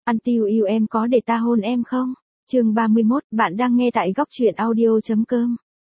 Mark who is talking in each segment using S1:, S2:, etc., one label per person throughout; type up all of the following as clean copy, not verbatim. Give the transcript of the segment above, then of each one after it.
S1: Until You em có để ta hôn em không? Chương 31, bạn đang nghe tại góc truyện audio.com.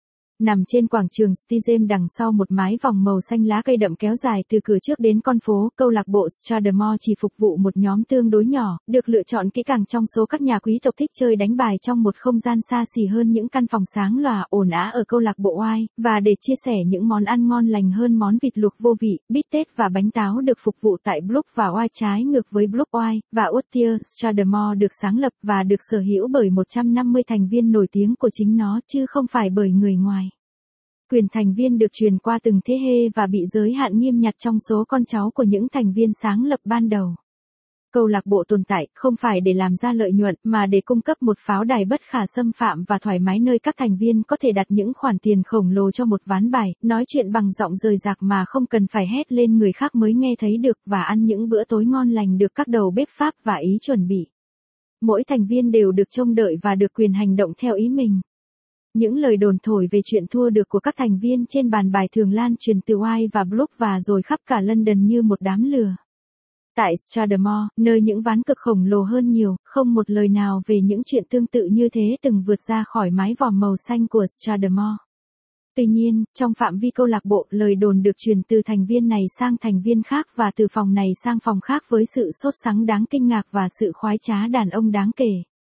S1: Nằm trên quảng trường Stadium đằng sau một mái vòng màu xanh lá cây đậm kéo dài từ cửa trước đến con phố, câu lạc bộ Strathmore chỉ phục vụ một nhóm tương đối nhỏ, được lựa chọn kỹ càng trong số các nhà quý tộc thích chơi đánh bài trong một không gian xa xỉ hơn những căn phòng sáng lòa ồn ào ở câu lạc bộ Oai, và để chia sẻ những món ăn ngon lành hơn món vịt luộc vô vị, bít tết và bánh táo được phục vụ tại Brook và Oai trái ngược với Brook Oai, và Otier. Strathmore được sáng lập và được sở hữu bởi 150 thành viên nổi tiếng của chính nó chứ không phải bởi người ngoài. Quyền thành viên được truyền qua từng thế hệ và bị giới hạn nghiêm ngặt trong số con cháu của những thành viên sáng lập ban đầu. Câu lạc bộ tồn tại không phải để làm ra lợi nhuận mà để cung cấp một pháo đài bất khả xâm phạm và thoải mái nơi các thành viên có thể đặt những khoản tiền khổng lồ cho một ván bài, nói chuyện bằng giọng rời rạc mà không cần phải hét lên người khác mới nghe thấy được, và ăn những bữa tối ngon lành được các đầu bếp Pháp và Ý chuẩn bị. Mỗi thành viên đều được trông đợi và được quyền hành động theo ý mình. Những lời đồn thổi về chuyện thua được của các thành viên trên bàn bài thường lan truyền từ Oai và Brook và rồi khắp cả London như một đám lửa. Tại Strathmore, nơi những ván cược khổng lồ hơn nhiều, không một lời nào về những chuyện tương tự như thế từng vượt ra khỏi mái vòm màu xanh của Strathmore. Tuy nhiên, trong phạm vi câu lạc bộ, lời đồn được truyền từ thành viên này sang thành viên khác và từ phòng này sang phòng khác với sự sốt sắng đáng kinh ngạc và sự khoái trá đàn ông đáng kể.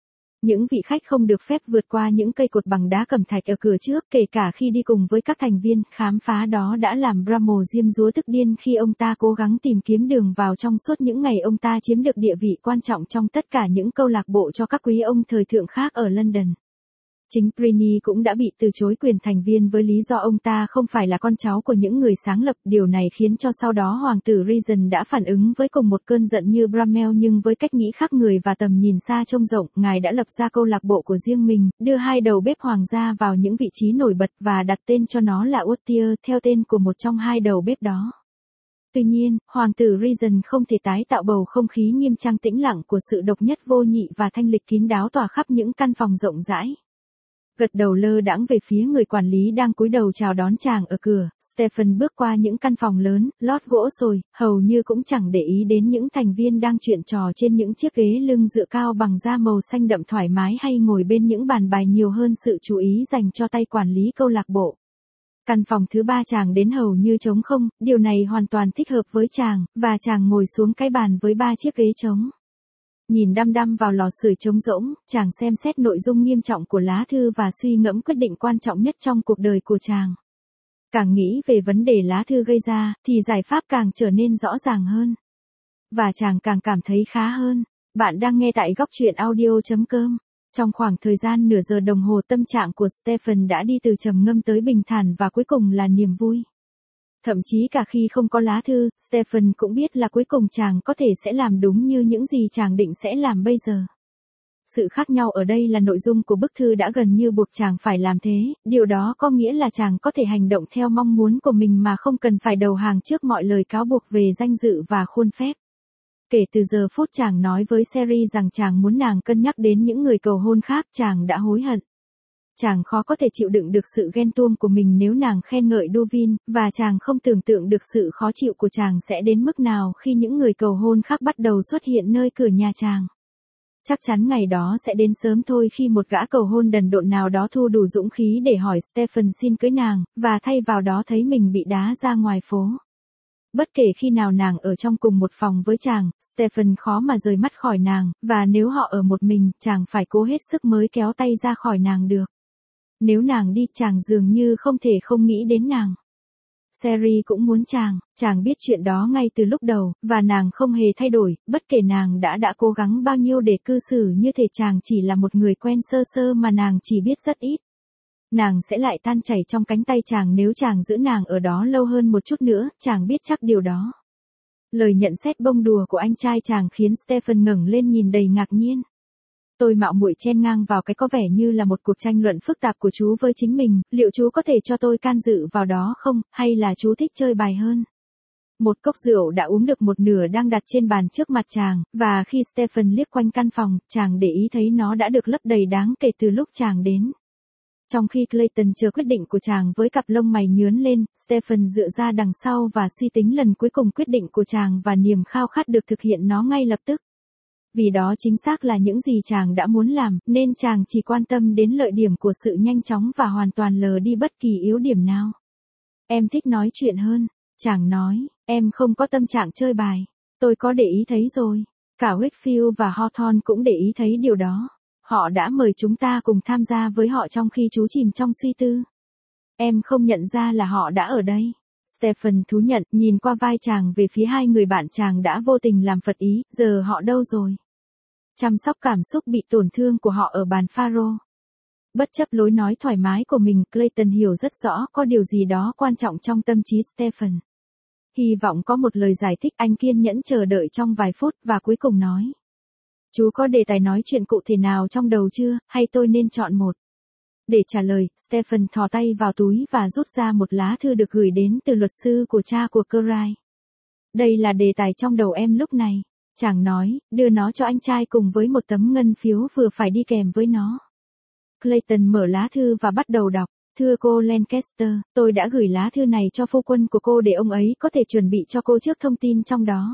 S1: Những vị khách không được phép vượt qua những cây cột bằng đá cẩm thạch ở cửa trước, kể cả khi đi cùng với các thành viên. Khám phá đó đã làm Bramwell diêm dúa tức điên khi ông ta cố gắng tìm kiếm đường vào trong suốt những ngày ông ta chiếm được địa vị quan trọng trong tất cả những câu lạc bộ cho các quý ông thời thượng khác ở London. Chính Prinny cũng đã bị từ chối quyền thành viên với lý do ông ta không phải là con cháu của những người sáng lập. Điều này khiến cho sau đó hoàng tử Regent đã phản ứng với cùng một cơn giận như Bramwell nhưng với cách nghĩ khác người và tầm nhìn xa trông rộng. Ngài đã lập ra câu lạc bộ của riêng mình, đưa hai đầu bếp hoàng gia vào những vị trí nổi bật và đặt tên cho nó là Otier theo tên của một trong hai đầu bếp đó. Tuy nhiên, hoàng tử Regent không thể tái tạo bầu không khí nghiêm trang tĩnh lặng của sự độc nhất vô nhị và thanh lịch kín đáo tỏa khắp những căn phòng rộng rãi. Gật đầu lơ đãng về phía người quản lý đang cúi đầu chào đón chàng ở cửa, Stephen bước qua những căn phòng lớn, lót gỗ sồi, hầu như cũng chẳng để ý đến những thành viên đang chuyện trò trên những chiếc ghế lưng dựa cao bằng da màu xanh đậm thoải mái hay ngồi bên những bàn bài nhiều hơn sự chú ý dành cho tay quản lý câu lạc bộ. Căn phòng thứ ba chàng đến hầu như trống không, điều này hoàn toàn thích hợp với chàng, và chàng ngồi xuống cái bàn với 3 chiếc ghế trống. Nhìn đăm đăm vào lò sưởi trống rỗng, chàng xem xét nội dung nghiêm trọng của lá thư và suy ngẫm quyết định quan trọng nhất trong cuộc đời của chàng. Càng nghĩ về vấn đề lá thư gây ra, thì giải pháp càng trở nên rõ ràng hơn. Và chàng càng cảm thấy khá hơn. Bạn đang nghe tại góc truyện audio.com. Trong khoảng thời gian nửa giờ đồng hồ, tâm trạng của Stephen đã đi từ trầm ngâm tới bình thản và cuối cùng là niềm vui. Thậm chí cả khi không có lá thư, Stephen cũng biết là cuối cùng chàng có thể sẽ làm đúng như những gì chàng định sẽ làm bây giờ. Sự khác nhau ở đây là nội dung của bức thư đã gần như buộc chàng phải làm thế, điều đó có nghĩa là chàng có thể hành động theo mong muốn của mình mà không cần phải đầu hàng trước mọi lời cáo buộc về danh dự và khuôn phép. Kể từ giờ phút chàng nói với Sherry rằng chàng muốn nàng cân nhắc đến những người cầu hôn khác, chàng đã hối hận. Chàng khó có thể chịu đựng được sự ghen tuông của mình nếu nàng khen ngợi Duvin, và chàng không tưởng tượng được sự khó chịu của chàng sẽ đến mức nào khi những người cầu hôn khác bắt đầu xuất hiện nơi cửa nhà chàng. Chắc chắn ngày đó sẽ đến sớm thôi khi một gã cầu hôn đần độn nào đó thu đủ dũng khí để hỏi Stephen xin cưới nàng, và thay vào đó thấy mình bị đá ra ngoài phố. Bất kể khi nào nàng ở trong cùng một phòng với chàng, Stephen khó mà rời mắt khỏi nàng, và nếu họ ở một mình, chàng phải cố hết sức mới kéo tay ra khỏi nàng được. Nếu nàng đi, chàng dường như không thể không nghĩ đến nàng. Sherry cũng muốn chàng biết chuyện đó ngay từ lúc đầu, và nàng không hề thay đổi, bất kể nàng đã cố gắng bao nhiêu để cư xử như thể chàng chỉ là một người quen sơ sơ mà nàng chỉ biết rất ít. Nàng sẽ lại tan chảy trong cánh tay chàng nếu chàng giữ nàng ở đó lâu hơn một chút nữa, chàng biết chắc điều đó. Lời nhận xét bông đùa của anh trai chàng khiến Stephen ngẩng lên nhìn đầy ngạc nhiên. Tôi mạo muội chen ngang vào cái có vẻ như là một cuộc tranh luận phức tạp của chú với chính mình, liệu chú có thể cho tôi can dự vào đó không, hay là chú thích chơi bài hơn? Một cốc rượu đã uống được một nửa đang đặt trên bàn trước mặt chàng, và khi Stephen liếc quanh căn phòng, chàng để ý thấy nó đã được lấp đầy đáng kể từ lúc chàng đến. Trong khi Clayton chờ quyết định của chàng với cặp lông mày nhướn lên, Stephen dựa ra đằng sau và suy tính lần cuối cùng quyết định của chàng và niềm khao khát được thực hiện nó ngay lập tức. Vì đó chính xác là những gì chàng đã muốn làm, nên chàng chỉ quan tâm đến lợi điểm của sự nhanh chóng và hoàn toàn lờ đi bất kỳ yếu điểm nào. Em thích nói chuyện hơn, chàng nói, em không có tâm trạng chơi bài. Tôi có để ý thấy rồi. Cả Wakefield và Hawthorne cũng để ý thấy điều đó. Họ đã mời chúng ta cùng tham gia với họ trong khi chú chìm trong suy tư. Em không nhận ra là họ đã ở đây. Stephen thú nhận, nhìn qua vai chàng về phía hai người bạn chàng đã vô tình làm phật ý, giờ họ đâu rồi? Chăm sóc cảm xúc bị tổn thương của họ ở bàn Faro. Bất chấp lối nói thoải mái của mình, Clayton hiểu rất rõ có điều gì đó quan trọng trong tâm trí Stephen. Hy vọng có một lời giải thích, anh kiên nhẫn chờ đợi trong vài phút và cuối cùng nói. Chú có đề tài nói chuyện cụ thể nào trong đầu chưa, hay tôi nên chọn một? Để trả lời, Stephen thò tay vào túi và rút ra một lá thư được gửi đến từ luật sư của cha của Cray. Đây là đề tài trong đầu em lúc này. Chàng nói, đưa nó cho anh trai cùng với một tấm ngân phiếu vừa phải đi kèm với nó. Clayton mở lá thư và bắt đầu đọc. Thưa cô Lancaster, tôi đã gửi lá thư này cho phu quân của cô để ông ấy có thể chuẩn bị cho cô trước thông tin trong đó.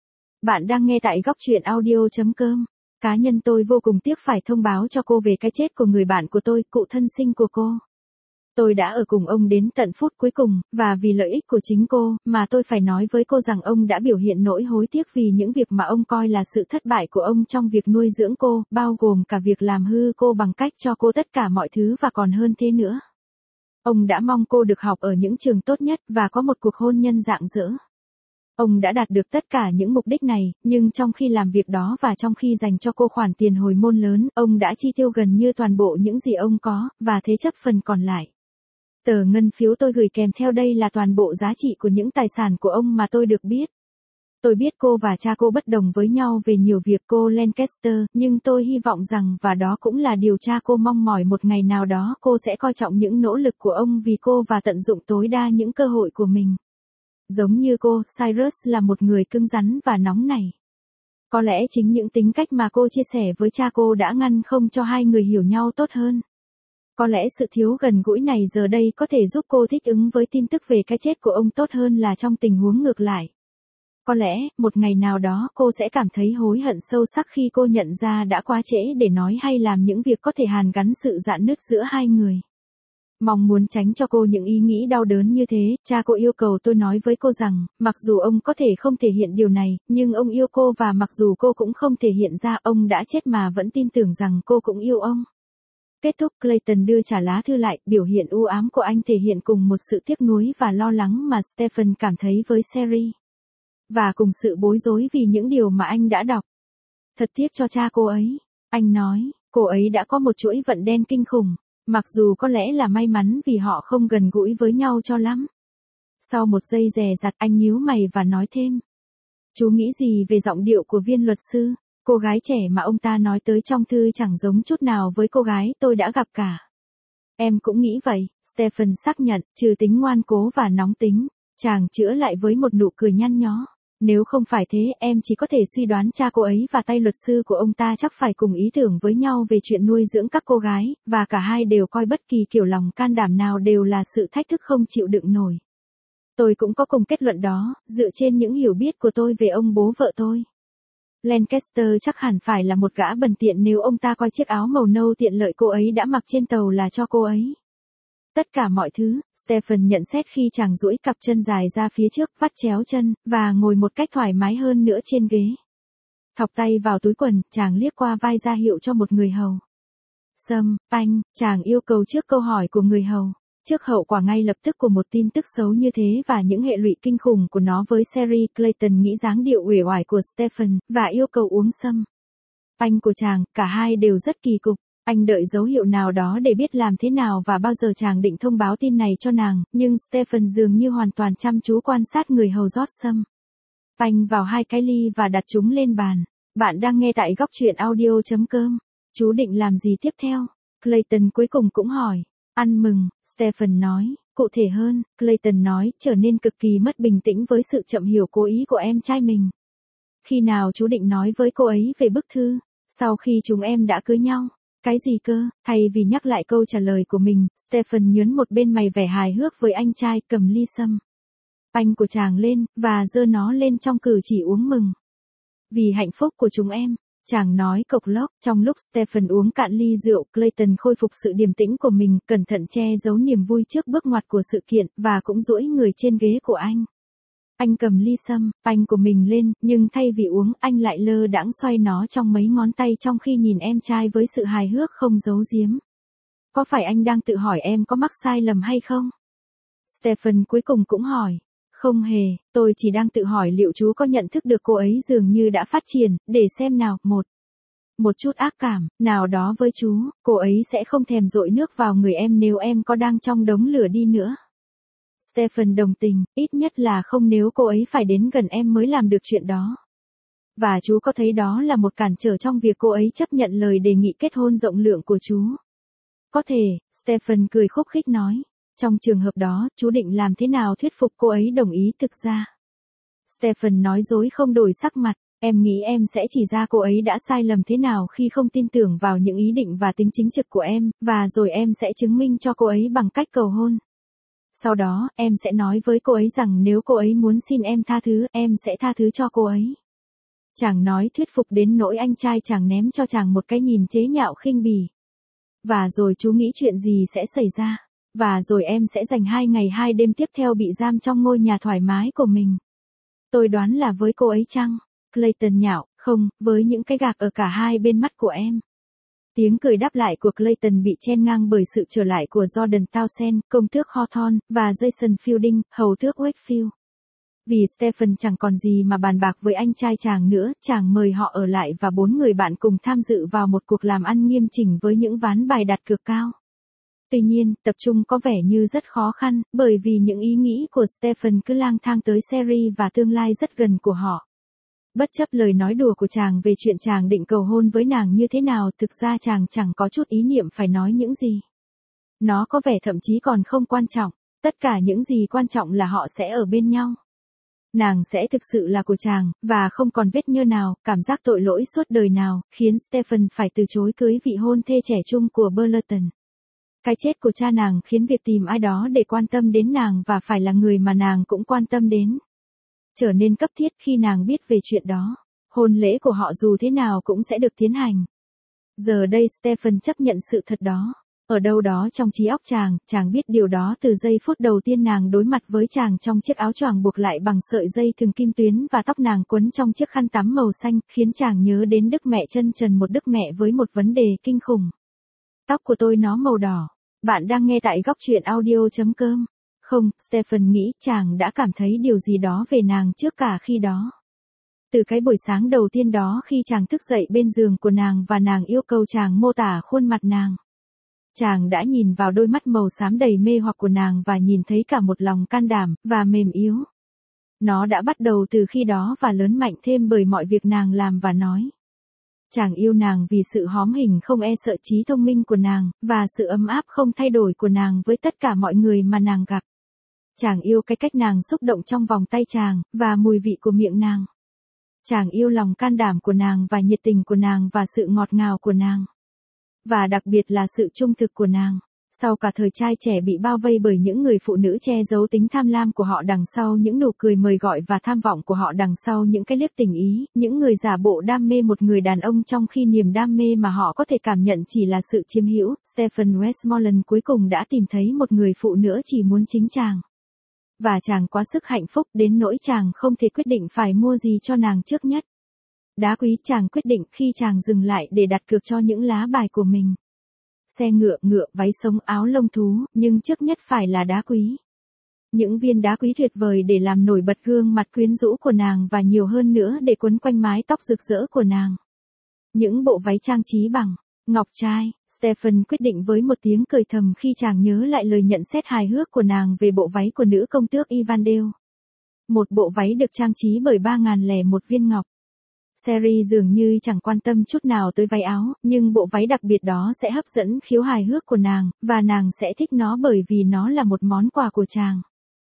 S1: Bạn đang nghe tại góc truyện audio.com. Cá nhân tôi vô cùng tiếc phải thông báo cho cô về cái chết của người bạn của tôi, cụ thân sinh của cô. Tôi đã ở cùng ông đến tận phút cuối cùng, và vì lợi ích của chính cô, mà tôi phải nói với cô rằng ông đã biểu hiện nỗi hối tiếc vì những việc mà ông coi là sự thất bại của ông trong việc nuôi dưỡng cô, bao gồm cả việc làm hư cô bằng cách cho cô tất cả mọi thứ và còn hơn thế nữa. Ông đã mong cô được học ở những trường tốt nhất và có một cuộc hôn nhân rạng rỡ. Ông đã đạt được tất cả những mục đích này, nhưng trong khi làm việc đó và trong khi dành cho cô khoản tiền hồi môn lớn, ông đã chi tiêu gần như toàn bộ những gì ông có, và thế chấp phần còn lại. Tờ ngân phiếu tôi gửi kèm theo đây là toàn bộ giá trị của những tài sản của ông mà tôi được biết. Tôi biết cô và cha cô bất đồng với nhau về nhiều việc, cô Lancaster, nhưng tôi hy vọng rằng và đó cũng là điều cha cô mong mỏi, một ngày nào đó cô sẽ coi trọng những nỗ lực của ông vì cô và tận dụng tối đa những cơ hội của mình. Giống như cô, Cyrus là một người cứng rắn và nóng nảy. Có lẽ chính những tính cách mà cô chia sẻ với cha cô đã ngăn không cho hai người hiểu nhau tốt hơn. Có lẽ sự thiếu gần gũi này giờ đây có thể giúp cô thích ứng với tin tức về cái chết của ông tốt hơn là trong tình huống ngược lại. Có lẽ, một ngày nào đó cô sẽ cảm thấy hối hận sâu sắc khi cô nhận ra đã quá trễ để nói hay làm những việc có thể hàn gắn sự rạn nứt giữa hai người. Mong muốn tránh cho cô những ý nghĩ đau đớn như thế, cha cô yêu cầu tôi nói với cô rằng, mặc dù ông có thể không thể hiện điều này, nhưng ông yêu cô và mặc dù cô cũng không thể hiện ra, ông đã chết mà vẫn tin tưởng rằng cô cũng yêu ông. Kết thúc, Clayton đưa trả lá thư lại, biểu hiện u ám của anh thể hiện cùng một sự tiếc nuối và lo lắng mà Stephen cảm thấy với Sherry. Và cùng sự bối rối vì những điều mà anh đã đọc. Thật tiếc cho cha cô ấy. Anh nói, cô ấy đã có một chuỗi vận đen kinh khủng. Mặc dù có lẽ là may mắn vì họ không gần gũi với nhau cho lắm. Sau một giây dè dặt, anh nhíu mày và nói thêm. Chú nghĩ gì về giọng điệu của viên luật sư? Cô gái trẻ mà ông ta nói tới trong thư chẳng giống chút nào với cô gái tôi đã gặp cả. Em cũng nghĩ vậy, Stephen xác nhận, trừ tính ngoan cố và nóng tính. Chàng chữa lại với một nụ cười nhăn nhó. Nếu không phải thế, em chỉ có thể suy đoán cha cô ấy và tay luật sư của ông ta chắc phải cùng ý tưởng với nhau về chuyện nuôi dưỡng các cô gái, và cả hai đều coi bất kỳ kiểu lòng can đảm nào đều là sự thách thức không chịu đựng nổi. Tôi cũng có cùng kết luận đó, dựa trên những hiểu biết của tôi về ông bố vợ tôi. Lancaster chắc hẳn phải là một gã bần tiện nếu ông ta coi chiếc áo màu nâu tiện lợi cô ấy đã mặc trên tàu là cho cô ấy. Tất cả mọi thứ, Stephen nhận xét khi chàng duỗi cặp chân dài ra phía trước, vắt chéo chân, và ngồi một cách thoải mái hơn nữa trên ghế. Thọc tay vào túi quần, chàng liếc qua vai ra hiệu cho một người hầu. Sâm, anh, chàng yêu cầu trước câu hỏi của người hầu. Trước hậu quả ngay lập tức của một tin tức xấu như thế và những hệ lụy kinh khủng của nó với Sherry, Clayton nghĩ dáng điệu uể oải của Stephen, và yêu cầu uống sâm. Anh của chàng, cả hai đều rất kỳ cục. Anh đợi dấu hiệu nào đó để biết làm thế nào và bao giờ chàng định thông báo tin này cho nàng, nhưng Stephen dường như hoàn toàn chăm chú quan sát người hầu rót sâm. Anh vào hai cái ly và đặt chúng lên bàn. Bạn đang nghe tại góc truyện audio.com. Chú định làm gì tiếp theo? Clayton cuối cùng cũng hỏi. Ăn mừng, Stephen nói. Cụ thể hơn, Clayton nói, trở nên cực kỳ mất bình tĩnh với sự chậm hiểu cố ý của em trai mình. Khi nào chú định nói với cô ấy về bức thư? Sau khi chúng em đã cưới nhau. Cái gì cơ? Thay vì nhắc lại câu trả lời của mình, Stephen nhướng một bên mày vẻ hài hước với anh trai, cầm ly sâm. Anh của chàng lên, và giơ nó lên trong cử chỉ uống mừng. Vì hạnh phúc của chúng em. Chàng nói cộc lốc, trong lúc Stephen uống cạn ly rượu, Clayton khôi phục sự điềm tĩnh của mình, cẩn thận che giấu niềm vui trước bước ngoặt của sự kiện, và cũng duỗi người trên ghế của anh. Anh cầm ly sâm, panh của mình lên, nhưng thay vì uống, anh lại lơ đãng xoay nó trong mấy ngón tay trong khi nhìn em trai với sự hài hước không giấu giếm. Có phải anh đang tự hỏi em có mắc sai lầm hay không? Stephen cuối cùng cũng hỏi. Không hề, tôi chỉ đang tự hỏi liệu chú có nhận thức được cô ấy dường như đã phát triển, để xem nào, một chút ác cảm, nào đó với chú, cô ấy sẽ không thèm dội nước vào người em nếu em có đang trong đống lửa đi nữa. Stephen đồng tình, ít nhất là không nếu cô ấy phải đến gần em mới làm được chuyện đó. Và chú có thấy đó là một cản trở trong việc cô ấy chấp nhận lời đề nghị kết hôn rộng lượng của chú? Có thể, Stephen cười khúc khích nói. Trong trường hợp đó, chú định làm thế nào thuyết phục cô ấy đồng ý thực ra? Stephen nói dối không đổi sắc mặt, em nghĩ em sẽ chỉ ra cô ấy đã sai lầm thế nào khi không tin tưởng vào những ý định và tính chính trực của em, và rồi em sẽ chứng minh cho cô ấy bằng cách cầu hôn. Sau đó, em sẽ nói với cô ấy rằng nếu cô ấy muốn xin em tha thứ, em sẽ tha thứ cho cô ấy. Chàng nói thuyết phục đến nỗi anh trai chàng ném cho chàng một cái nhìn chế nhạo khinh bỉ. Và rồi chú nghĩ chuyện gì sẽ xảy ra? Và rồi em sẽ dành 2 ngày 2 đêm tiếp theo bị giam trong ngôi nhà thoải mái của mình. Tôi đoán là với cô ấy chăng? Clayton nhạo, không, với những cái gạc ở cả hai bên mắt của em. Tiếng cười đáp lại của Clayton bị chen ngang bởi sự trở lại của Jordan Townsend, công tước Hawthorne, và Jason Fielding, hầu tước Wakefield. Vì Stephen chẳng còn gì mà bàn bạc với anh trai chàng nữa, chàng mời họ ở lại và 4 người bạn cùng tham dự vào một cuộc làm ăn nghiêm chỉnh với những ván bài đặt cược cao. Tuy nhiên, tập trung có vẻ như rất khó khăn, bởi vì những ý nghĩ của Stephen cứ lang thang tới Sherry và tương lai rất gần của họ. Bất chấp lời nói đùa của chàng về chuyện chàng định cầu hôn với nàng như thế nào, thực ra chàng chẳng có chút ý niệm phải nói những gì. Nó có vẻ thậm chí còn không quan trọng, tất cả những gì quan trọng là họ sẽ ở bên nhau. Nàng sẽ thực sự là của chàng, và không còn vết nhơ nào, cảm giác tội lỗi suốt đời nào, khiến Stephen phải từ chối cưới vị hôn thê trẻ trung của Burleton. Cái chết của cha nàng khiến việc tìm ai đó để quan tâm đến nàng và phải là người mà nàng cũng quan tâm đến trở nên cấp thiết khi nàng biết về chuyện đó. Hôn lễ của họ dù thế nào cũng sẽ được tiến hành. Giờ đây Stephen chấp nhận sự thật đó. Ở đâu đó trong trí óc chàng biết điều đó từ giây phút đầu tiên nàng đối mặt với chàng trong chiếc áo choàng buộc lại bằng sợi dây thừng kim tuyến và tóc nàng quấn trong chiếc khăn tắm màu xanh, khiến chàng nhớ đến Đức Mẹ chân trần, một Đức Mẹ với một vấn đề kinh khủng. Tóc của tôi nó màu đỏ. Bạn đang nghe tại góc truyện audio.com. Không, Stephen nghĩ chàng đã cảm thấy điều gì đó về nàng trước cả khi đó. Từ cái buổi sáng đầu tiên đó khi chàng thức dậy bên giường của nàng và nàng yêu cầu chàng mô tả khuôn mặt nàng. Chàng đã nhìn vào đôi mắt màu xám đầy mê hoặc của nàng và nhìn thấy cả một lòng can đảm và mềm yếu. Nó đã bắt đầu từ khi đó và lớn mạnh thêm bởi mọi việc nàng làm và nói. Chàng yêu nàng vì sự hóm hình không e sợ trí thông minh của nàng, và sự ấm áp không thay đổi của nàng với tất cả mọi người mà nàng gặp. Chàng yêu cái cách nàng xúc động trong vòng tay chàng, và mùi vị của miệng nàng. Chàng yêu lòng can đảm của nàng và nhiệt tình của nàng và sự ngọt ngào của nàng. Và đặc biệt là sự trung thực của nàng. Sau cả thời trai trẻ bị bao vây bởi những người phụ nữ che giấu tính tham lam của họ đằng sau những nụ cười mời gọi và tham vọng của họ đằng sau những cái liếc tình ý, những người giả bộ đam mê một người đàn ông trong khi niềm đam mê mà họ có thể cảm nhận chỉ là sự chiếm hữu, Stephen Westmoreland cuối cùng đã tìm thấy một người phụ nữ chỉ muốn chính chàng. Và chàng quá sức hạnh phúc đến nỗi chàng không thể quyết định phải mua gì cho nàng trước nhất. Đá quý chàng quyết định khi chàng dừng lại để đặt cược cho những lá bài của mình. Xe ngựa, váy sống, áo lông thú, nhưng trước nhất phải là đá quý. Những viên đá quý tuyệt vời để làm nổi bật gương mặt quyến rũ của nàng và nhiều hơn nữa để quấn quanh mái tóc rực rỡ của nàng. Những bộ váy trang trí bằng ngọc trai, Stephen quyết định với một tiếng cười thầm khi chàng nhớ lại lời nhận xét hài hước của nàng về bộ váy của nữ công tước Evandale. Một bộ váy được trang trí bởi 3001 viên ngọc. Sherry dường như chẳng quan tâm chút nào tới váy áo, nhưng bộ váy đặc biệt đó sẽ hấp dẫn khiếu hài hước của nàng, và nàng sẽ thích nó bởi vì nó là một món quà của chàng.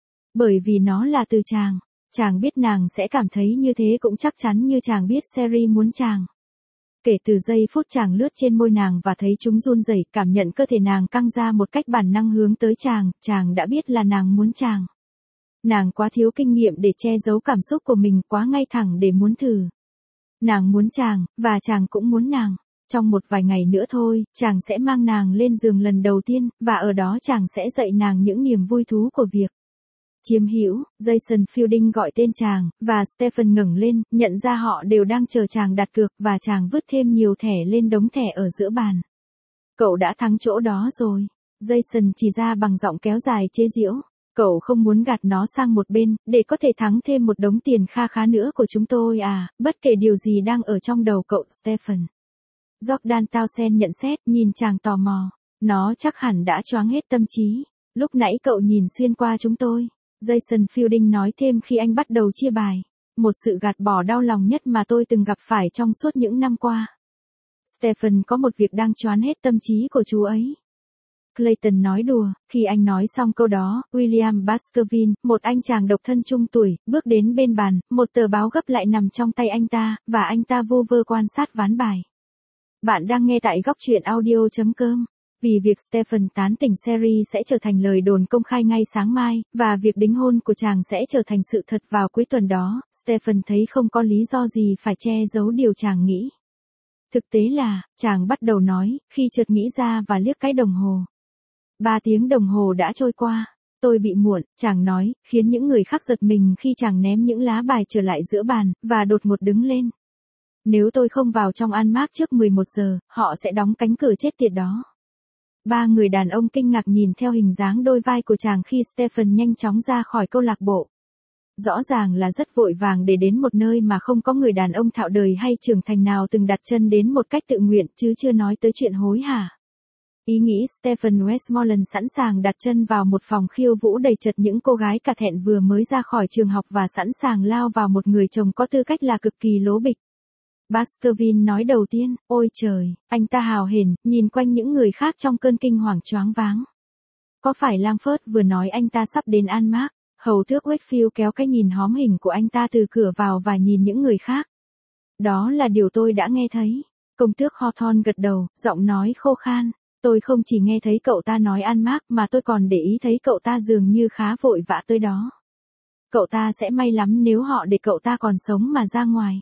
S1: Bởi vì nó là từ chàng. Chàng biết nàng sẽ cảm thấy như thế cũng chắc chắn như chàng biết Sherry muốn chàng. Kể từ giây phút chàng lướt trên môi nàng và thấy chúng run rẩy, cảm nhận cơ thể nàng căng ra một cách bản năng hướng tới chàng đã biết là nàng muốn chàng. Nàng quá thiếu kinh nghiệm để che giấu cảm xúc của mình, quá ngay thẳng để muốn thử. Nàng muốn chàng, và chàng cũng muốn nàng. Trong một vài ngày nữa thôi, chàng sẽ mang nàng lên giường lần đầu tiên, và ở đó chàng sẽ dạy nàng những niềm vui thú của việc chiếm hữu. Jason Fielding gọi tên chàng, và Stephen ngẩng lên, nhận ra họ đều đang chờ chàng đặt cược, và chàng vứt thêm nhiều thẻ lên đống thẻ ở giữa bàn. Cậu đã thắng chỗ đó rồi. Jason chỉ ra bằng giọng kéo dài chế giễu. Cậu không muốn gạt nó sang một bên, để có thể thắng thêm một đống tiền kha khá nữa của chúng tôi à, bất kể điều gì đang ở trong đầu cậu, Stephen. Jordan Townsend nhận xét, nhìn chàng tò mò. Nó chắc hẳn đã choáng hết tâm trí. Lúc nãy cậu nhìn xuyên qua chúng tôi. Jason Fielding nói thêm khi anh bắt đầu chia bài. Một sự gạt bỏ đau lòng nhất mà tôi từng gặp phải trong suốt những năm qua. Stephen có một việc đang choán hết tâm trí của chú ấy. Clayton nói đùa, khi anh nói xong câu đó, William Baskerville, một anh chàng độc thân trung tuổi, bước đến bên bàn, một tờ báo gấp lại nằm trong tay anh ta, và anh ta vô vơ quan sát ván bài. Bạn đang nghe tại góc truyện audio.com. Vì việc Stephen tán tỉnh Sherry sẽ trở thành lời đồn công khai ngay sáng mai, và việc đính hôn của chàng sẽ trở thành sự thật vào cuối tuần đó, Stephen thấy không có lý do gì phải che giấu điều chàng nghĩ. Thực tế là, chàng bắt đầu nói, khi chợt nghĩ ra và liếc cái đồng hồ. 3 tiếng đồng hồ đã trôi qua. Tôi bị muộn, chàng nói, khiến những người khác giật mình khi chàng ném những lá bài trở lại giữa bàn, và đột ngột đứng lên. Nếu tôi không vào trong An Mark trước 11 giờ, họ sẽ đóng cánh cửa chết tiệt đó. 3 người đàn ông kinh ngạc nhìn theo hình dáng đôi vai của chàng khi Stephen nhanh chóng ra khỏi câu lạc bộ. Rõ ràng là rất vội vàng để đến một nơi mà không có người đàn ông thạo đời hay trưởng thành nào từng đặt chân đến một cách tự nguyện, chứ chưa nói tới chuyện hối hả. Ý nghĩ Stephen Westmoreland sẵn sàng đặt chân vào một phòng khiêu vũ đầy chật những cô gái cả thẹn vừa mới ra khỏi trường học và sẵn sàng lao vào một người chồng có tư cách là cực kỳ lố bịch. Baskerville nói đầu tiên, ôi trời, anh ta hào hển, nhìn quanh những người khác trong cơn kinh hoàng choáng váng. Có phải Langford vừa nói anh ta sắp đến An Mark? Hầu tước Wakefield kéo cái nhìn hóm hình của anh ta từ cửa vào và nhìn những người khác. Đó là điều tôi đã nghe thấy. Công tước Hawthorne gật đầu, giọng nói khô khan. Tôi không chỉ nghe thấy cậu ta nói An Mark mà tôi còn để ý thấy cậu ta dường như khá vội vã tới đó. Cậu ta sẽ may lắm nếu họ để cậu ta còn sống mà ra ngoài.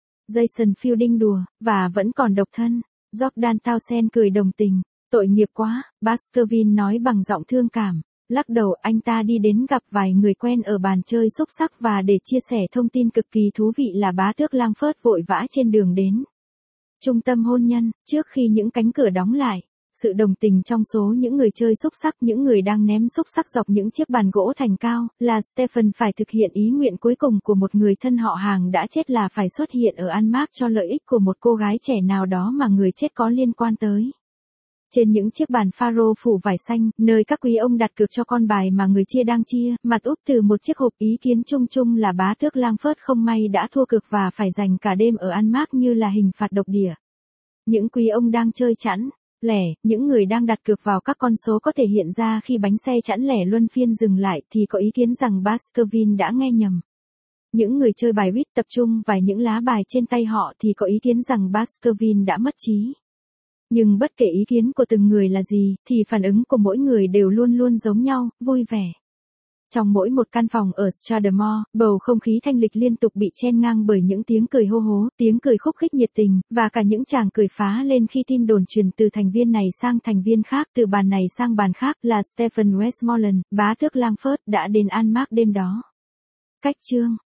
S1: Jason Fielding đùa, và vẫn còn độc thân. Jordan Townsend cười đồng tình. Tội nghiệp quá, Baskerville nói bằng giọng thương cảm. Lắc đầu anh ta đi đến gặp vài người quen ở bàn chơi xúc xắc và để chia sẻ thông tin cực kỳ thú vị là bá tước Langford vội vã trên đường đến trung tâm hôn nhân, trước khi những cánh cửa đóng lại. Sự đồng tình trong số những người chơi xúc xắc, những người đang ném xúc xắc dọc những chiếc bàn gỗ thành cao, là Stephen phải thực hiện ý nguyện cuối cùng của một người thân họ hàng đã chết là phải xuất hiện ở An Mark cho lợi ích của một cô gái trẻ nào đó mà người chết có liên quan tới. Trên những chiếc bàn pharaoh phủ vải xanh, nơi các quý ông đặt cược cho con bài mà người chia đang chia, mặt úp từ một chiếc hộp ý kiến chung chung là bá tước Langford không may đã thua cược và phải dành cả đêm ở An Mark như là hình phạt độc địa. Những quý ông đang chơi chẵn lẻ, những người đang đặt cược vào các con số có thể hiện ra khi bánh xe chẵn lẻ luân phiên dừng lại thì có ý kiến rằng Baskerville đã nghe nhầm. Những người chơi bài huýt tập trung vào những lá bài trên tay họ thì có ý kiến rằng Baskerville đã mất trí. Nhưng bất kể ý kiến của từng người là gì, thì phản ứng của mỗi người đều luôn luôn giống nhau, vui vẻ. Trong mỗi một căn phòng ở Strathmore, bầu không khí thanh lịch liên tục bị chen ngang bởi những tiếng cười hô hố, tiếng cười khúc khích nhiệt tình, và cả những tràng cười phá lên khi tin đồn truyền từ thành viên này sang thành viên khác, từ bàn này sang bàn khác là Stephen Westmoreland, bá tước Langford đã đến An Mark đêm đó. Cách chương